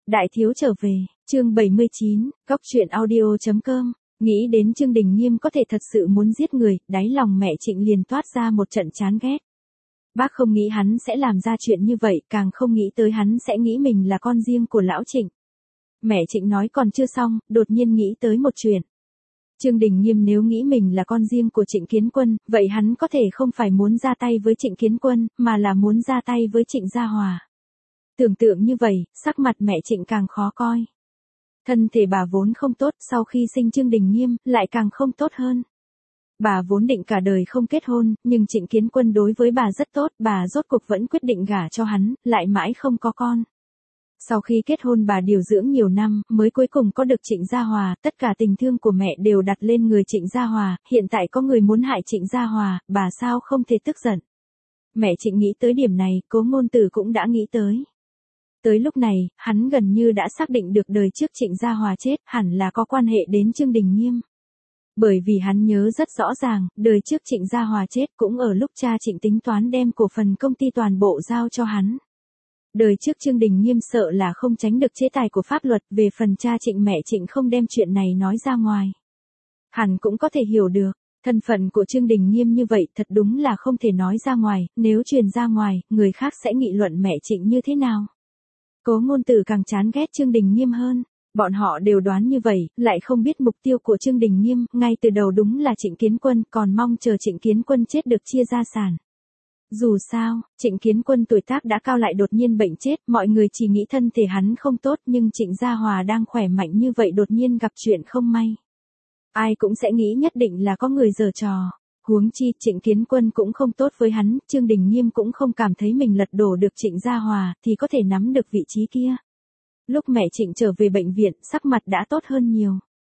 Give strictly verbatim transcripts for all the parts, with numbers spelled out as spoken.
Đại thiếu trở về, chương bảy mươi chín, góc truyện audio chấm com. Nghĩ đến Chương Đình Nghiêm có thể thật sự muốn giết người, đáy lòng mẹ Trịnh liền toát ra một trận chán ghét. Bác không nghĩ hắn sẽ làm ra chuyện như vậy, càng không nghĩ tới hắn sẽ nghĩ mình là con riêng của lão Trịnh. Mẹ Trịnh nói còn chưa xong, đột nhiên nghĩ tới một chuyện. Chương Đình Nghiêm nếu nghĩ mình là con riêng của Trịnh Kiến Quân, vậy hắn có thể không phải muốn ra tay với Trịnh Kiến Quân, mà là muốn ra tay với Trịnh Gia Hòa. Tưởng tượng như vậy, sắc mặt mẹ Trịnh càng khó coi. Thân thể bà vốn không tốt, sau khi sinh Chương Đình Nghiêm, lại càng không tốt hơn. Bà vốn định cả đời không kết hôn, nhưng Trịnh Kiến Quân đối với bà rất tốt, bà rốt cuộc vẫn quyết định gả cho hắn, lại mãi không có con. Sau khi kết hôn bà điều dưỡng nhiều năm, mới cuối cùng có được Trịnh Gia Hòa, tất cả tình thương của mẹ đều đặt lên người Trịnh Gia Hòa, hiện tại có người muốn hại Trịnh Gia Hòa, bà sao không thể tức giận. Mẹ Trịnh nghĩ tới điểm này, Cố Ngôn Tử cũng đã nghĩ tới. Tới lúc này, hắn gần như đã xác định được đời trước Trịnh Gia Hòa chết, hẳn là có quan hệ đến Chương Đình Nghiêm. Bởi vì hắn nhớ rất rõ ràng, đời trước Trịnh Gia Hòa chết cũng ở lúc cha Trịnh tính toán đem cổ phần công ty toàn bộ giao cho hắn. Đời trước Chương Đình Nghiêm sợ là không tránh được chế tài của pháp luật, về phần cha Trịnh mẹ Trịnh không đem chuyện này nói ra ngoài. Hắn cũng có thể hiểu được, thân phận của Chương Đình Nghiêm như vậy thật đúng là không thể nói ra ngoài, nếu truyền ra ngoài, người khác sẽ nghị luận mẹ Trịnh như thế nào. Cố Ngôn Tử càng chán ghét Chương Đình Nghiêm hơn, bọn họ đều đoán như vậy, lại không biết mục tiêu của Chương Đình Nghiêm, ngay từ đầu đúng là Trịnh Kiến Quân, còn mong chờ Trịnh Kiến Quân chết được chia gia sản. Dù sao, Trịnh Kiến Quân tuổi tác đã cao lại đột nhiên bệnh chết, mọi người chỉ nghĩ thân thể hắn không tốt, nhưng Trịnh Gia Hòa đang khỏe mạnh như vậy đột nhiên gặp chuyện không may. Ai cũng sẽ nghĩ nhất định là có người giở trò. Huống chi, Trịnh Kiến Quân cũng không tốt với hắn, Chương Đình Nghiêm cũng không cảm thấy mình lật đổ được Trịnh Gia Hòa, thì có thể nắm được vị trí kia. Lúc mẹ Trịnh trở về bệnh viện, sắc mặt đã tốt hơn nhiều.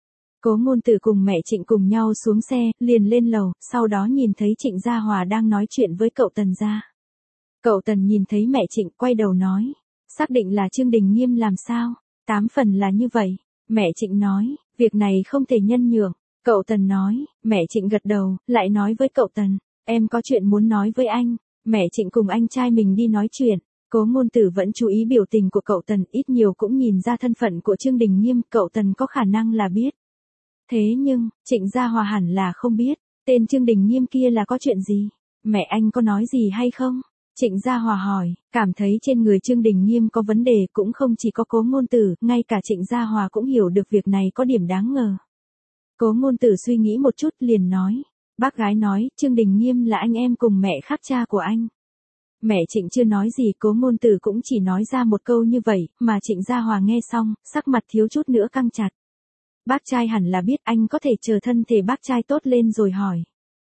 Cố Ngôn Tử cùng mẹ Trịnh cùng nhau xuống xe, liền lên lầu, sau đó nhìn thấy Trịnh Gia Hòa đang nói chuyện với cậu Tần gia. Cậu Tần nhìn thấy mẹ Trịnh, quay đầu nói, xác định là Chương Đình Nghiêm làm sao? Tám phần là như vậy. Mẹ Trịnh nói, việc này không thể nhân nhượng. Cậu Tần nói, mẹ Trịnh gật đầu, lại nói với cậu Tần, em có chuyện muốn nói với anh. Mẹ Trịnh cùng anh trai mình đi nói chuyện. Cố Ngôn Tử vẫn chú ý biểu tình của cậu Tần, ít nhiều cũng nhìn ra thân phận của Chương Đình Nghiêm, cậu Tần có khả năng là biết. Thế nhưng, Trịnh Gia Hòa hẳn là không biết, tên Chương Đình Nghiêm kia là có chuyện gì? Mẹ anh có nói gì hay không? Trịnh Gia Hòa hỏi, cảm thấy trên người Chương Đình Nghiêm có vấn đề, cũng không chỉ có Cố Ngôn Tử, ngay cả Trịnh Gia Hòa cũng hiểu được việc này có điểm đáng ngờ. Cố Ngôn Tử suy nghĩ một chút liền nói, bác gái nói, Chương Đình Nghiêm là anh em cùng mẹ khác cha của anh. Mẹ Trịnh chưa nói gì, Cố Ngôn Tử cũng chỉ nói ra một câu như vậy, mà Trịnh Gia Hòa nghe xong, sắc mặt thiếu chút nữa căng chặt. Bác trai hẳn là biết, anh có thể chờ thân thể bác trai tốt lên rồi hỏi.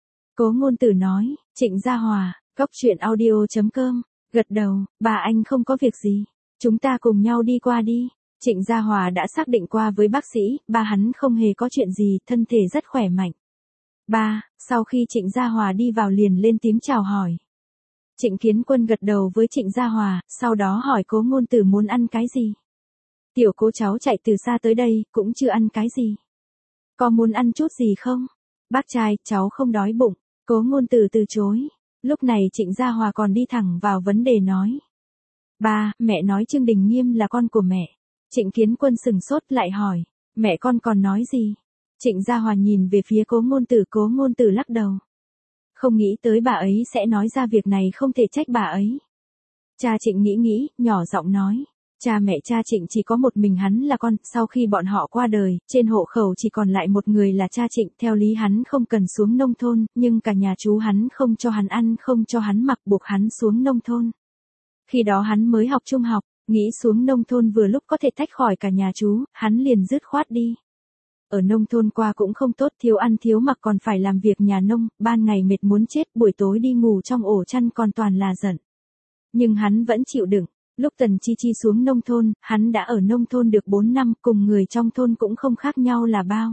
Cố Ngôn Tử nói, Trịnh Gia Hòa, góc truyện audio chấm com, gật đầu, bà anh không có việc gì, chúng ta cùng nhau đi qua đi. Trịnh Gia Hòa đã xác định qua với bác sĩ, ba hắn không hề có chuyện gì, thân thể rất khỏe mạnh. Ba, sau khi Trịnh Gia Hòa đi vào liền lên tiếng chào hỏi. Trịnh Kiến Quân gật đầu với Trịnh Gia Hòa, sau đó hỏi Cố Ngôn Tử muốn ăn cái gì. Tiểu Cố cháu chạy từ xa tới đây, cũng chưa ăn cái gì. Có muốn ăn chút gì không? Bác trai, cháu không đói bụng. Cố Ngôn Tử từ chối. Lúc này Trịnh Gia Hòa còn đi thẳng vào vấn đề nói. Ba, mẹ nói Chương Đình Nghiêm là con của mẹ. Trịnh Kiến Quân sừng sốt lại hỏi, mẹ con còn nói gì? Trịnh Gia Hòa nhìn về phía Cố Ngôn Tử, Cố Ngôn Tử lắc đầu. Không nghĩ tới bà ấy sẽ nói ra việc này, không thể trách bà ấy. Cha Trịnh nghĩ nghĩ, nhỏ giọng nói, cha mẹ cha Trịnh chỉ có một mình hắn là con, sau khi bọn họ qua đời, trên hộ khẩu chỉ còn lại một người là cha Trịnh, theo lý hắn không cần xuống nông thôn, nhưng cả nhà chú hắn không cho hắn ăn, không cho hắn mặc, buộc hắn xuống nông thôn. Khi đó hắn mới học trung học, nghĩ xuống nông thôn vừa lúc có thể tách khỏi cả nhà chú, hắn liền dứt khoát đi. Ở nông thôn qua cũng không tốt, thiếu ăn thiếu mặc còn phải làm việc nhà nông, ban ngày mệt muốn chết, buổi tối đi ngủ trong ổ chăn còn toàn là giận. Nhưng hắn vẫn chịu đựng. Lúc Tần Chi Chi xuống nông thôn, hắn đã ở nông thôn được bốn năm, cùng người trong thôn cũng không khác nhau là bao.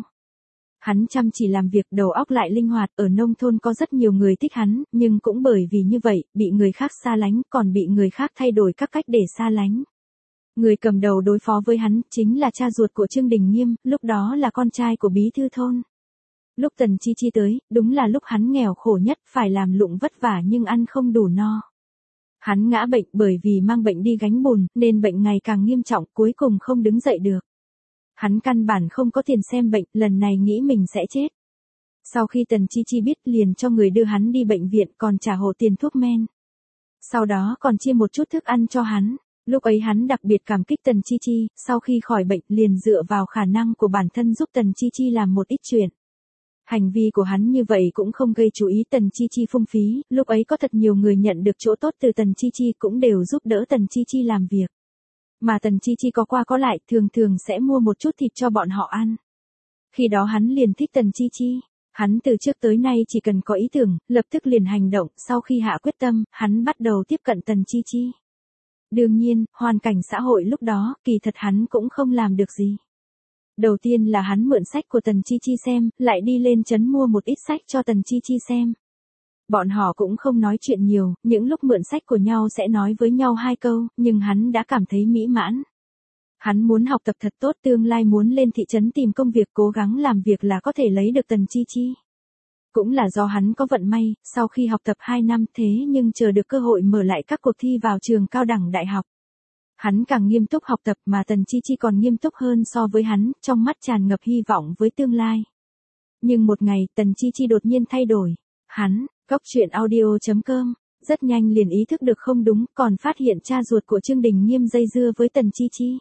Hắn chăm chỉ làm việc, đầu óc lại linh hoạt, ở nông thôn có rất nhiều người thích hắn, nhưng cũng bởi vì như vậy, bị người khác xa lánh, còn bị người khác thay đổi các cách để xa lánh. Người cầm đầu đối phó với hắn, chính là cha ruột của Chương Đình Nghiêm, lúc đó là con trai của bí thư thôn. Lúc Tần Chi Chi tới, đúng là lúc hắn nghèo khổ nhất, phải làm lụng vất vả nhưng ăn không đủ no. Hắn ngã bệnh bởi vì mang bệnh đi gánh bùn, nên bệnh ngày càng nghiêm trọng, cuối cùng không đứng dậy được. Hắn căn bản không có tiền xem bệnh, lần này nghĩ mình sẽ chết. Sau khi Tần Chi Chi biết liền cho người đưa hắn đi bệnh viện còn trả hộ tiền thuốc men. Sau đó còn chia một chút thức ăn cho hắn. Lúc ấy hắn đặc biệt cảm kích Tần Chi Chi, sau khi khỏi bệnh liền dựa vào khả năng của bản thân giúp Tần Chi Chi làm một ít chuyện. Hành vi của hắn như vậy cũng không gây chú ý Tần Chi Chi phung phí, lúc ấy có thật nhiều người nhận được chỗ tốt từ Tần Chi Chi cũng đều giúp đỡ Tần Chi Chi làm việc. Mà Tần Chi Chi có qua có lại thường thường sẽ mua một chút thịt cho bọn họ ăn. Khi đó hắn liền thích Tần Chi Chi. Hắn từ trước tới nay chỉ cần có ý tưởng, lập tức liền hành động, sau khi hạ quyết tâm, hắn bắt đầu tiếp cận Tần Chi Chi. Đương nhiên, hoàn cảnh xã hội lúc đó, kỳ thật hắn cũng không làm được gì. Đầu tiên là hắn mượn sách của Tần Chi Chi xem, lại đi lên trấn mua một ít sách cho Tần Chi Chi xem. Bọn họ cũng không nói chuyện nhiều, những lúc mượn sách của nhau sẽ nói với nhau hai câu, nhưng hắn đã cảm thấy mỹ mãn. Hắn muốn học tập thật tốt, tương lai muốn lên thị trấn tìm công việc, cố gắng làm việc là có thể lấy được Tần Chi Chi. Cũng là do hắn có vận may, sau khi học tập hai năm thế nhưng chờ được cơ hội mở lại các cuộc thi vào trường cao đẳng đại học. Hắn càng nghiêm túc học tập mà Tần Chi Chi còn nghiêm túc hơn so với hắn, trong mắt tràn ngập hy vọng với tương lai. Nhưng một ngày, Tần Chi Chi đột nhiên thay đổi. Hắn, Góc Chuyện Audio chấm com, rất nhanh liền ý thức được không đúng, còn phát hiện cha ruột của Chương Đình Nghiêm dây dưa với Tần Chi Chi.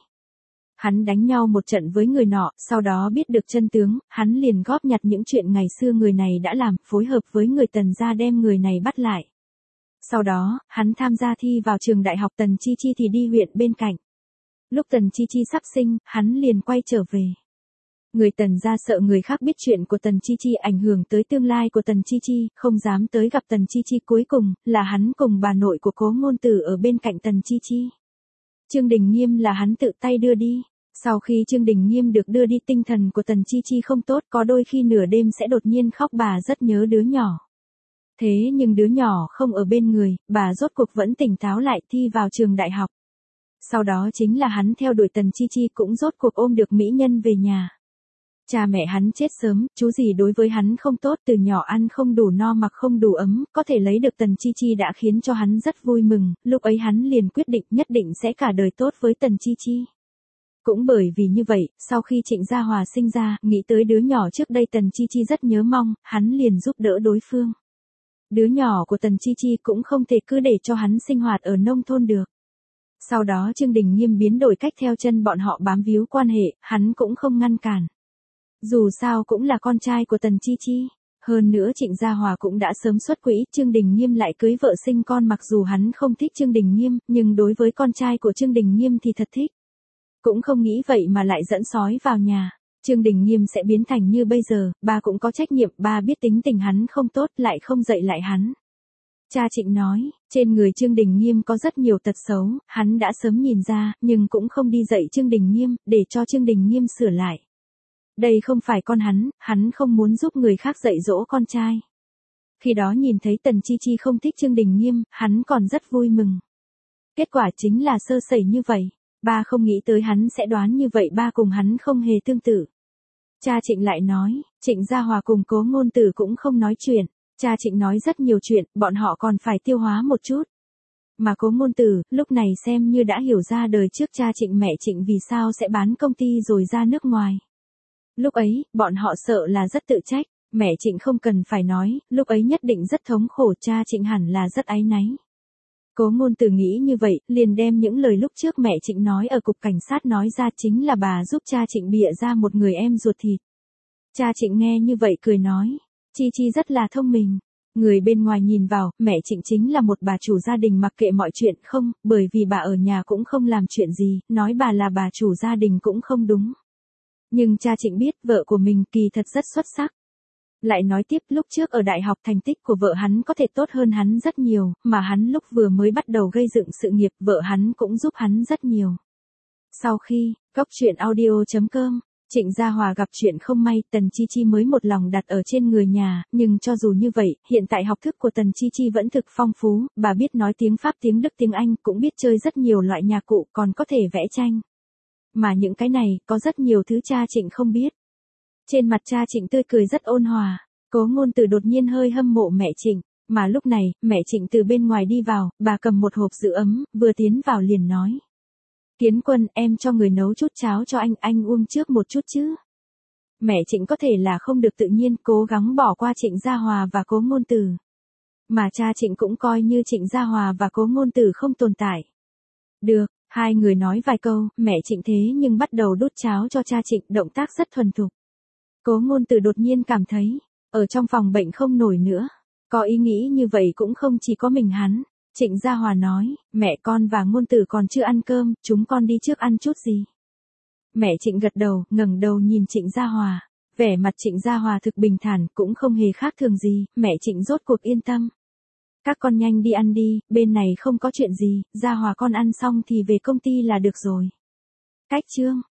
Hắn đánh nhau một trận với người nọ, sau đó biết được chân tướng, hắn liền góp nhặt những chuyện ngày xưa người này đã làm, phối hợp với người Tần gia đem người này bắt lại. Sau đó, hắn tham gia thi vào trường đại học, Tần Chi Chi thì đi huyện bên cạnh. Lúc Tần Chi Chi sắp sinh, hắn liền quay trở về. Người Tần gia sợ người khác biết chuyện của Tần Chi Chi ảnh hưởng tới tương lai của Tần Chi Chi, không dám tới gặp Tần Chi Chi, cuối cùng, là hắn cùng bà nội của Cố Ngôn Tử ở bên cạnh Tần Chi Chi. Chương Đình Nghiêm là hắn tự tay đưa đi. Sau khi Chương Đình Nghiêm được đưa đi, tinh thần của Tần Chi Chi không tốt, có đôi khi nửa đêm sẽ đột nhiên khóc, bà rất nhớ đứa nhỏ. Thế nhưng đứa nhỏ không ở bên người, bà rốt cuộc vẫn tỉnh táo lại, thi vào trường đại học. Sau đó chính là hắn theo đuổi Tần Chi Chi, cũng rốt cuộc ôm được mỹ nhân về nhà. Cha mẹ hắn chết sớm, chú gì đối với hắn không tốt, từ nhỏ ăn không đủ no mặc không đủ ấm, có thể lấy được Tần Chi Chi đã khiến cho hắn rất vui mừng, lúc ấy hắn liền quyết định nhất định sẽ cả đời tốt với Tần Chi Chi. Cũng bởi vì như vậy, sau khi Trịnh Gia Hòa sinh ra, nghĩ tới đứa nhỏ trước đây Tần Chi Chi rất nhớ mong, hắn liền giúp đỡ đối phương. Đứa nhỏ của Tần Chi Chi cũng không thể cứ để cho hắn sinh hoạt ở nông thôn được. Sau đó Chương Đình Nghiêm biến đổi cách theo chân bọn họ bám víu quan hệ, hắn cũng không ngăn cản. Dù sao cũng là con trai của Tần Chi Chi. Hơn nữa Trịnh Gia Hòa cũng đã sớm xuất quỹ, Chương Đình Nghiêm lại cưới vợ sinh con, mặc dù hắn không thích Chương Đình Nghiêm, nhưng đối với con trai của Chương Đình Nghiêm thì thật thích. Cũng không nghĩ vậy mà lại dẫn sói vào nhà. Chương Đình Nghiêm sẽ biến thành như bây giờ, ba cũng có trách nhiệm, ba biết tính tình hắn không tốt lại không dạy lại hắn. Cha Trịnh nói, trên người Chương Đình Nghiêm có rất nhiều tật xấu, hắn đã sớm nhìn ra, nhưng cũng không đi dạy Chương Đình Nghiêm, để cho Chương Đình Nghiêm sửa lại. Đây không phải con hắn, hắn không muốn giúp người khác dạy dỗ con trai. Khi đó nhìn thấy Tần Chi Chi không thích Chương Đình Nghiêm, hắn còn rất vui mừng. Kết quả chính là sơ sẩy như vậy. Ba không nghĩ tới hắn sẽ đoán như vậy, ba cùng hắn không hề tương tự. Cha Trịnh lại nói, Trịnh Gia Hòa cùng Cố Ngôn Tử cũng không nói chuyện. Cha Trịnh nói rất nhiều chuyện, bọn họ còn phải tiêu hóa một chút. Mà Cố Ngôn Tử, lúc này xem như đã hiểu ra đời trước cha Trịnh mẹ Trịnh vì sao sẽ bán công ty rồi ra nước ngoài. Lúc ấy, bọn họ sợ là rất tự trách, mẹ Trịnh không cần phải nói, lúc ấy nhất định rất thống khổ, cha Trịnh hẳn là rất áy náy. Cố Ngôn Tử nghĩ như vậy, liền đem những lời lúc trước mẹ Trịnh nói ở cục cảnh sát nói ra, chính là bà giúp cha Trịnh bịa ra một người em ruột thịt. Cha Trịnh nghe như vậy cười nói, Chi Chi rất là thông minh. Người bên ngoài nhìn vào, mẹ Trịnh chính là một bà chủ gia đình mặc kệ mọi chuyện không, bởi vì bà ở nhà cũng không làm chuyện gì, nói bà là bà chủ gia đình cũng không đúng. Nhưng cha Trịnh biết vợ của mình kỳ thật rất xuất sắc. Lại nói tiếp, lúc trước ở đại học thành tích của vợ hắn có thể tốt hơn hắn rất nhiều, mà hắn lúc vừa mới bắt đầu gây dựng sự nghiệp, vợ hắn cũng giúp hắn rất nhiều. Sau khi, Góc Chuyện Audio chấm com, Trịnh Gia Hòa gặp chuyện không may, Tần Chi Chi mới một lòng đặt ở trên người nhà, nhưng cho dù như vậy, hiện tại học thức của Tần Chi Chi vẫn thực phong phú, bà biết nói tiếng Pháp, tiếng Đức, tiếng Anh, cũng biết chơi rất nhiều loại nhạc cụ, còn có thể vẽ tranh. Mà những cái này, có rất nhiều thứ cha Trịnh không biết. Trên mặt cha Trịnh tươi cười rất ôn hòa, Cố Ngôn Tử đột nhiên hơi hâm mộ mẹ Trịnh. Mà lúc này, mẹ Trịnh từ bên ngoài đi vào, bà cầm một hộp giữ ấm, vừa tiến vào liền nói. Kiến Quân, em cho người nấu chút cháo cho anh, anh uống trước một chút chứ. Mẹ Trịnh có thể là không được tự nhiên, cố gắng bỏ qua Trịnh Gia Hòa và Cố Ngôn Tử. Mà cha Trịnh cũng coi như Trịnh Gia Hòa và Cố Ngôn Tử không tồn tại. Được, hai người nói vài câu, mẹ Trịnh thế nhưng bắt đầu đút cháo cho cha Trịnh, động tác rất thuần thục. Cố Ngôn Tử đột nhiên cảm thấy, ở trong phòng bệnh không nổi nữa. Có ý nghĩ như vậy cũng không chỉ có mình hắn. Trịnh Gia Hòa nói, mẹ con và Ngôn Tử còn chưa ăn cơm, chúng con đi trước ăn chút gì. Mẹ Trịnh gật đầu, ngẩng đầu nhìn Trịnh Gia Hòa. Vẻ mặt Trịnh Gia Hòa thực bình thản, cũng không hề khác thường gì, mẹ Trịnh rốt cuộc yên tâm. Các con nhanh đi ăn đi, bên này không có chuyện gì, Gia Hòa con ăn xong thì về công ty là được rồi. Cách chương